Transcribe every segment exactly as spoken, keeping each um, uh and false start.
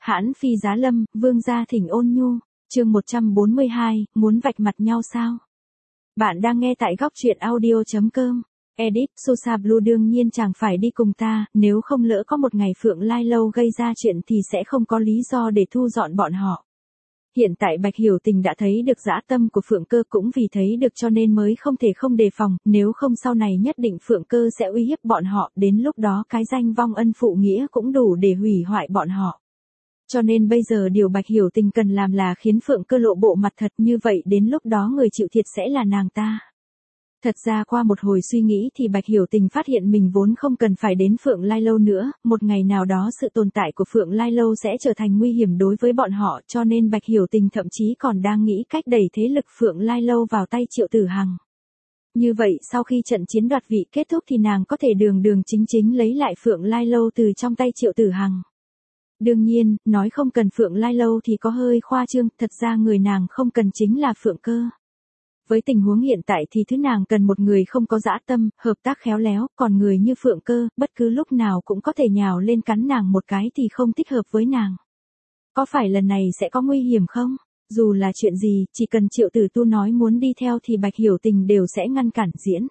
Hãn phi giá lâm, vương gia thỉnh ôn nhu, chương một trăm bốn mươi hai, muốn vạch mặt nhau sao? Bạn đang nghe tại góc truyện audio chấm com. Edit, Sosa Blue đương nhiên chẳng phải đi cùng ta, nếu không lỡ có một ngày Phượng Lai Lâu gây ra chuyện thì sẽ không có lý do để thu dọn bọn họ. Hiện tại Bạch Hiểu Tình đã thấy được dã tâm của Phượng Cơ, cũng vì thấy được cho nên mới không thể không đề phòng, nếu không sau này nhất định Phượng Cơ sẽ uy hiếp bọn họ, đến lúc đó cái danh vong ân phụ nghĩa cũng đủ để hủy hoại bọn họ. Cho nên bây giờ điều Bạch Hiểu Tình cần làm là khiến Phượng Cơ lộ bộ mặt thật, như vậy đến lúc đó người chịu thiệt sẽ là nàng ta. Thật ra qua một hồi suy nghĩ thì Bạch Hiểu Tình phát hiện mình vốn không cần phải đến Phượng Lai Lâu nữa, một ngày nào đó sự tồn tại của Phượng Lai Lâu sẽ trở thành nguy hiểm đối với bọn họ, cho nên Bạch Hiểu Tình thậm chí còn đang nghĩ cách đẩy thế lực Phượng Lai Lâu vào tay Triệu Tử Hằng. Như vậy sau khi trận chiến đoạt vị kết thúc thì nàng có thể đường đường chính chính lấy lại Phượng Lai Lâu từ trong tay Triệu Tử Hằng. Đương nhiên, nói không cần Phượng Lai Lâu thì có hơi khoa trương, thật ra người nàng không cần chính là Phượng Cơ. Với tình huống hiện tại thì thứ nàng cần một người không có dã tâm, hợp tác khéo léo, còn người như Phượng Cơ, bất cứ lúc nào cũng có thể nhào lên cắn nàng một cái thì không thích hợp với nàng. Có phải lần này sẽ có nguy hiểm không? Dù là chuyện gì, chỉ cần Triệu Tử Tu nói muốn đi theo thì Bạch Hiểu Tình đều sẽ ngăn cản diễn.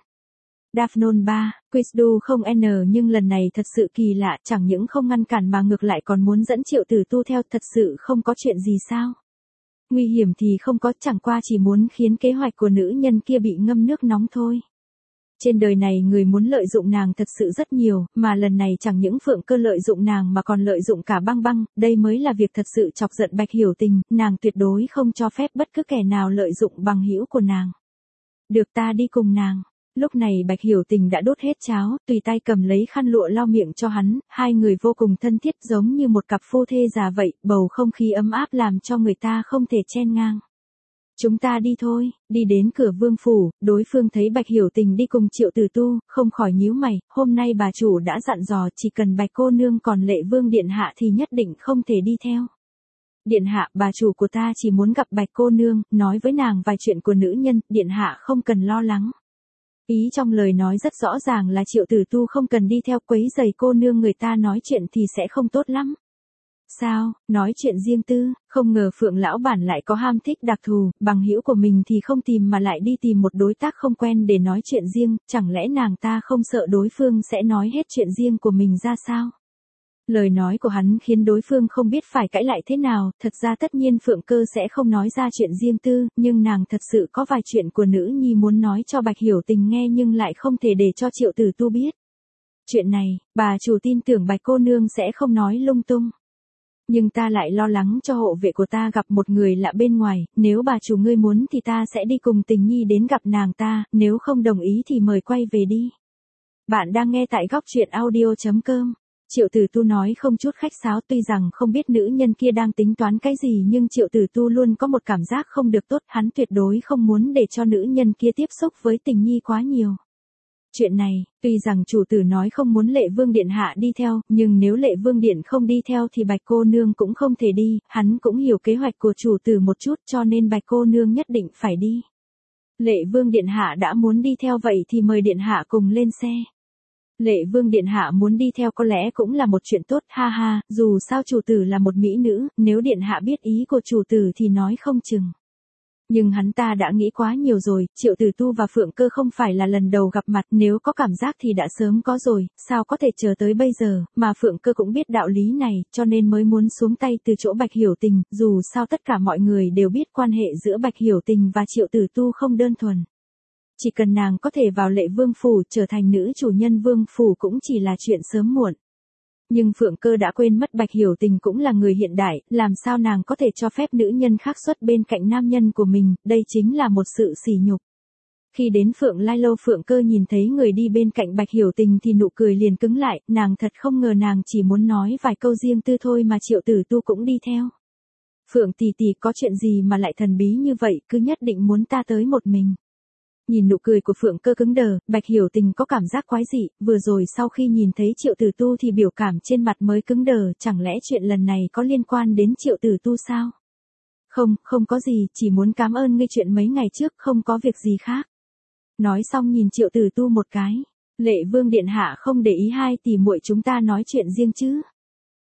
Daphne ba, Quizdu không N nhưng lần này thật sự kỳ lạ, chẳng những không ngăn cản mà ngược lại còn muốn dẫn Triệu Tử Tu theo, thật sự không có chuyện gì sao? Nguy hiểm thì không có, chẳng qua chỉ muốn khiến kế hoạch của nữ nhân kia bị ngâm nước nóng thôi. Trên đời này người muốn lợi dụng nàng thật sự rất nhiều, mà lần này chẳng những Phượng Cơ lợi dụng nàng mà còn lợi dụng cả Băng Băng, đây mới là việc thật sự chọc giận Bạch Hiểu Tình, nàng tuyệt đối không cho phép bất cứ kẻ nào lợi dụng bằng hữu của nàng. Được, ta đi cùng nàng. Lúc này Bạch Hiểu Tình đã đốt hết cháo, tùy tay cầm lấy khăn lụa lau miệng cho hắn, hai người vô cùng thân thiết giống như một cặp phu thê già vậy, bầu không khí ấm áp làm cho người ta không thể chen ngang. Chúng ta đi thôi, đi đến cửa vương phủ, đối phương thấy Bạch Hiểu Tình đi cùng Triệu Tử Tu, không khỏi nhíu mày, hôm nay bà chủ đã dặn dò chỉ cần Bạch cô nương còn Lệ Vương điện hạ thì nhất định không thể đi theo. Điện hạ, bà chủ của ta chỉ muốn gặp Bạch cô nương, nói với nàng vài chuyện của nữ nhân, điện hạ không cần lo lắng. Ý trong lời nói rất rõ ràng là Triệu Tử Tu không cần đi theo, quấy giày cô nương người ta nói chuyện thì sẽ không tốt lắm. Sao, nói chuyện riêng tư, không ngờ Phượng lão bản lại có ham thích đặc thù, bằng hữu của mình thì không tìm mà lại đi tìm một đối tác không quen để nói chuyện riêng, chẳng lẽ nàng ta không sợ đối phương sẽ nói hết chuyện riêng của mình ra sao? Lời nói của hắn khiến đối phương không biết phải cãi lại thế nào, thật ra tất nhiên Phượng Cơ sẽ không nói ra chuyện riêng tư, nhưng nàng thật sự có vài chuyện của nữ nhi muốn nói cho Bạch Hiểu Tình nghe nhưng lại không thể để cho Triệu Tử Tu biết. Chuyện này, bà chủ tin tưởng Bạch cô nương sẽ không nói lung tung. Nhưng ta lại lo lắng cho hộ vệ của ta gặp một người lạ bên ngoài, nếu bà chủ ngươi muốn thì ta sẽ đi cùng Tình Nhi đến gặp nàng ta, nếu không đồng ý thì mời quay về đi. Bạn đang nghe tại góc truyện audio chấm com. Triệu Tử Tu nói không chút khách sáo, tuy rằng không biết nữ nhân kia đang tính toán cái gì nhưng Triệu Tử Tu luôn có một cảm giác không được tốt, hắn tuyệt đối không muốn để cho nữ nhân kia tiếp xúc với Tình Nhi quá nhiều. Chuyện này, tuy rằng chủ tử nói không muốn Lệ Vương điện hạ đi theo, nhưng nếu Lệ Vương điện không đi theo thì Bạch cô nương cũng không thể đi, hắn cũng hiểu kế hoạch của chủ tử một chút cho nên Bạch cô nương nhất định phải đi. Lệ Vương điện hạ đã muốn đi theo vậy thì mời điện hạ cùng lên xe. Lệ Vương điện hạ muốn đi theo có lẽ cũng là một chuyện tốt, ha ha, dù sao chủ tử là một mỹ nữ, nếu điện hạ biết ý của chủ tử thì nói không chừng. Nhưng hắn ta đã nghĩ quá nhiều rồi, Triệu Tử Tu và Phượng Cơ không phải là lần đầu gặp mặt, nếu có cảm giác thì đã sớm có rồi, sao có thể chờ tới bây giờ, mà Phượng Cơ cũng biết đạo lý này, cho nên mới muốn xuống tay từ chỗ Bạch Hiểu Tình, dù sao tất cả mọi người đều biết quan hệ giữa Bạch Hiểu Tình và Triệu Tử Tu không đơn thuần. Chỉ cần nàng có thể vào Lệ Vương phủ trở thành nữ chủ nhân vương phủ cũng chỉ là chuyện sớm muộn. Nhưng Phượng Cơ đã quên mất Bạch Hiểu Tình cũng là người hiện đại, làm sao nàng có thể cho phép nữ nhân khác xuất bên cạnh nam nhân của mình, đây chính là một sự sỉ nhục. Khi đến Phượng Lai Lâu Phượng Cơ nhìn thấy người đi bên cạnh Bạch Hiểu Tình thì nụ cười liền cứng lại, nàng thật không ngờ nàng chỉ muốn nói vài câu riêng tư thôi mà Triệu Tử Tu cũng đi theo. Phượng tỷ tỷ có chuyện gì mà lại thần bí như vậy, cứ nhất định muốn ta tới một mình. Nhìn nụ cười của Phượng Cơ cứng đờ, Bạch Hiểu Tình có cảm giác quái dị, vừa rồi sau khi nhìn thấy Triệu Tử Tu thì biểu cảm trên mặt mới cứng đờ, chẳng lẽ chuyện lần này có liên quan đến Triệu Tử Tu sao? Không, không có gì, chỉ muốn cảm ơn ngươi chuyện mấy ngày trước, không có việc gì khác. Nói xong nhìn Triệu Tử Tu một cái, Lệ Vương điện hạ không để ý hai tỷ muội chúng ta nói chuyện riêng chứ?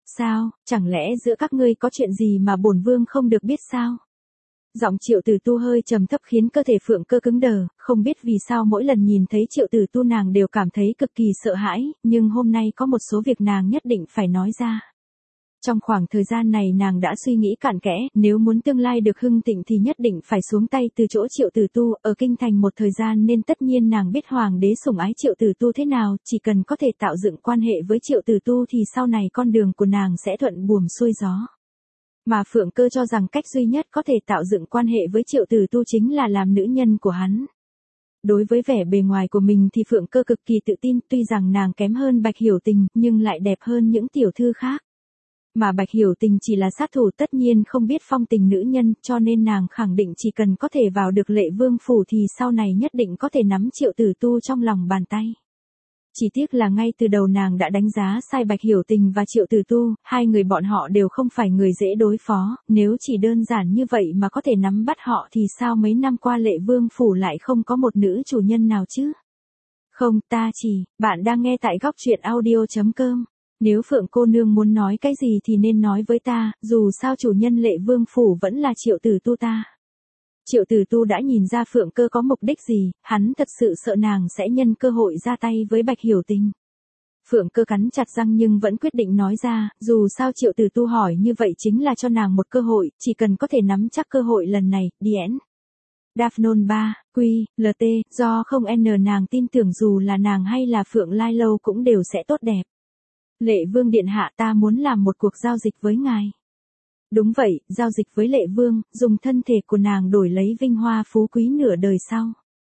Sao, chẳng lẽ giữa các ngươi có chuyện gì mà bổn vương không được biết sao? Giọng Triệu Tử Tu hơi trầm thấp khiến cơ thể Phượng Cơ cứng đờ, không biết vì sao mỗi lần nhìn thấy Triệu Tử Tu nàng đều cảm thấy cực kỳ sợ hãi, nhưng hôm nay có một số việc nàng nhất định phải nói ra. Trong khoảng thời gian này nàng đã suy nghĩ cặn kẽ, nếu muốn tương lai được hưng thịnh thì nhất định phải xuống tay từ chỗ Triệu Tử Tu, ở kinh thành một thời gian nên tất nhiên nàng biết hoàng đế sủng ái Triệu Tử Tu thế nào, chỉ cần có thể tạo dựng quan hệ với Triệu Tử Tu thì sau này con đường của nàng sẽ thuận buồm xuôi gió. Mà Phượng Cơ cho rằng cách duy nhất có thể tạo dựng quan hệ với Triệu Tử Tu chính là làm nữ nhân của hắn. Đối với vẻ bề ngoài của mình thì Phượng Cơ cực kỳ tự tin, tuy rằng nàng kém hơn Bạch Hiểu Tình, nhưng lại đẹp hơn những tiểu thư khác. Mà Bạch Hiểu Tình chỉ là sát thủ tất nhiên không biết phong tình nữ nhân, cho nên nàng khẳng định chỉ cần có thể vào được Lệ Vương phủ thì sau này nhất định có thể nắm Triệu Tử Tu trong lòng bàn tay. Chỉ tiếc là ngay từ đầu nàng đã đánh giá sai Bạch Hiểu Tình và Triệu Tử Tu, hai người bọn họ đều không phải người dễ đối phó, nếu chỉ đơn giản như vậy mà có thể nắm bắt họ thì sao mấy năm qua Lệ Vương phủ lại không có một nữ chủ nhân nào chứ? Không, ta chỉ, bạn đang nghe tại góc truyện audio chấm com. Nếu Phượng cô nương muốn nói cái gì thì nên nói với ta, dù sao chủ nhân Lệ Vương phủ vẫn là Triệu Tử Tu ta. Triệu Tử Tu đã nhìn ra Phượng Cơ có mục đích gì, hắn thật sự sợ nàng sẽ nhân cơ hội ra tay với Bạch Hiểu Tình. Phượng Cơ cắn chặt răng nhưng vẫn quyết định nói ra, dù sao Triệu Tử Tu hỏi như vậy chính là cho nàng một cơ hội, chỉ cần có thể nắm chắc cơ hội lần này, điển. Daphnon ba, Quy, lờ tê, do không n nàng tin tưởng dù là nàng hay là Phượng Lai Lâu cũng đều sẽ tốt đẹp. Lệ Vương điện hạ, ta muốn làm một cuộc giao dịch với ngài. Đúng vậy, giao dịch với Lệ Vương, dùng thân thể của nàng đổi lấy vinh hoa phú quý nửa đời sau.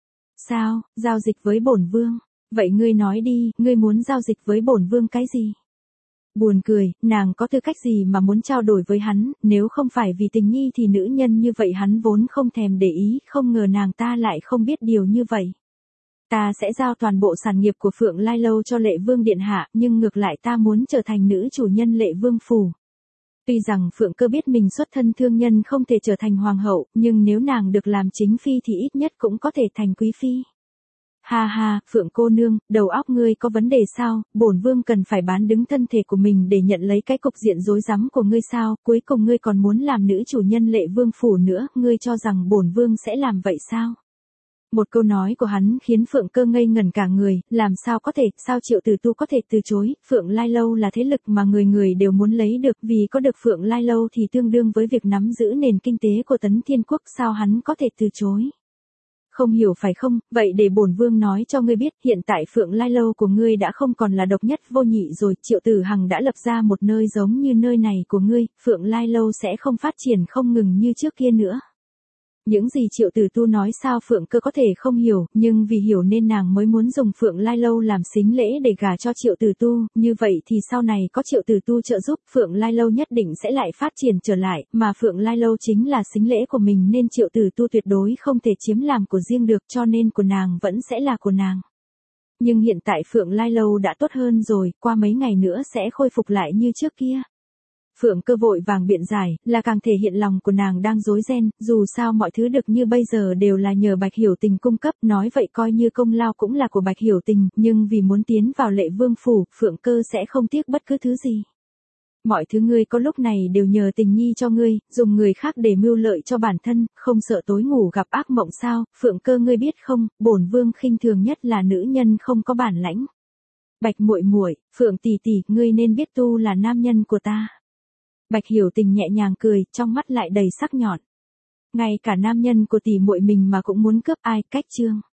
Sao, giao dịch với bổn vương? Vậy ngươi nói đi, ngươi muốn giao dịch với bổn vương cái gì? Buồn cười, nàng có tư cách gì mà muốn trao đổi với hắn, nếu không phải vì tình nghi thì nữ nhân như vậy hắn vốn không thèm để ý, không ngờ nàng ta lại không biết điều như vậy. Ta sẽ giao toàn bộ sản nghiệp của Phượng Lai Lâu cho Lệ Vương điện hạ, nhưng ngược lại ta muốn trở thành nữ chủ nhân Lệ Vương phủ. Tuy rằng Phượng Cơ biết mình xuất thân thương nhân không thể trở thành hoàng hậu, nhưng nếu nàng được làm chính phi thì ít nhất cũng có thể thành quý phi. Ha ha, Phượng cô nương, đầu óc ngươi có vấn đề sao, bổn vương cần phải bán đứng thân thể của mình để nhận lấy cái cục diện rối rắm của ngươi sao, cuối cùng ngươi còn muốn làm nữ chủ nhân Lệ Vương phủ nữa, ngươi cho rằng bổn vương sẽ làm vậy sao? Một câu nói của hắn khiến Phượng Cơ ngây ngẩn cả người, làm sao có thể, sao Triệu Tử Tu có thể từ chối, Phượng Lai Lâu là thế lực mà người người đều muốn lấy được, vì có được Phượng Lai Lâu thì tương đương với việc nắm giữ nền kinh tế của Tấn Thiên Quốc, sao hắn có thể từ chối. Không hiểu phải không, vậy để bổn vương nói cho ngươi biết, hiện tại Phượng Lai Lâu của ngươi đã không còn là độc nhất vô nhị rồi, Triệu Tử Hằng đã lập ra một nơi giống như nơi này của ngươi, Phượng Lai Lâu sẽ không phát triển không ngừng như trước kia nữa. Những gì Triệu Tử Tu nói sao Phượng Cơ có thể không hiểu, nhưng vì hiểu nên nàng mới muốn dùng Phượng Lai Lâu làm sính lễ để gả cho Triệu Tử Tu, như vậy thì sau này có Triệu Tử Tu trợ giúp, Phượng Lai Lâu nhất định sẽ lại phát triển trở lại, mà Phượng Lai Lâu chính là sính lễ của mình nên Triệu Tử Tu tuyệt đối không thể chiếm làm của riêng được, cho nên của nàng vẫn sẽ là của nàng. Nhưng hiện tại Phượng Lai Lâu đã tốt hơn rồi, qua mấy ngày nữa sẽ khôi phục lại như trước kia. Phượng Cơ vội vàng biện giải, là càng thể hiện lòng của nàng đang rối ren, dù sao mọi thứ được như bây giờ đều là nhờ Bạch Hiểu Tình cung cấp, nói vậy coi như công lao cũng là của Bạch Hiểu Tình, nhưng vì muốn tiến vào Lệ Vương phủ, Phượng Cơ sẽ không tiếc bất cứ thứ gì. Mọi thứ ngươi có lúc này đều nhờ tình nhi cho ngươi, dùng người khác để mưu lợi cho bản thân, không sợ tối ngủ gặp ác mộng sao, Phượng Cơ ngươi biết không, bổn vương khinh thường nhất là nữ nhân không có bản lãnh. Bạch muội muội, Phượng tỷ tỷ, ngươi nên biết tu là nam nhân của ta. Bạch Hiểu Tình nhẹ nhàng cười, trong mắt lại đầy sắc nhọn. Ngay cả nam nhân của tỷ muội mình mà cũng muốn cướp, ai, cách chương.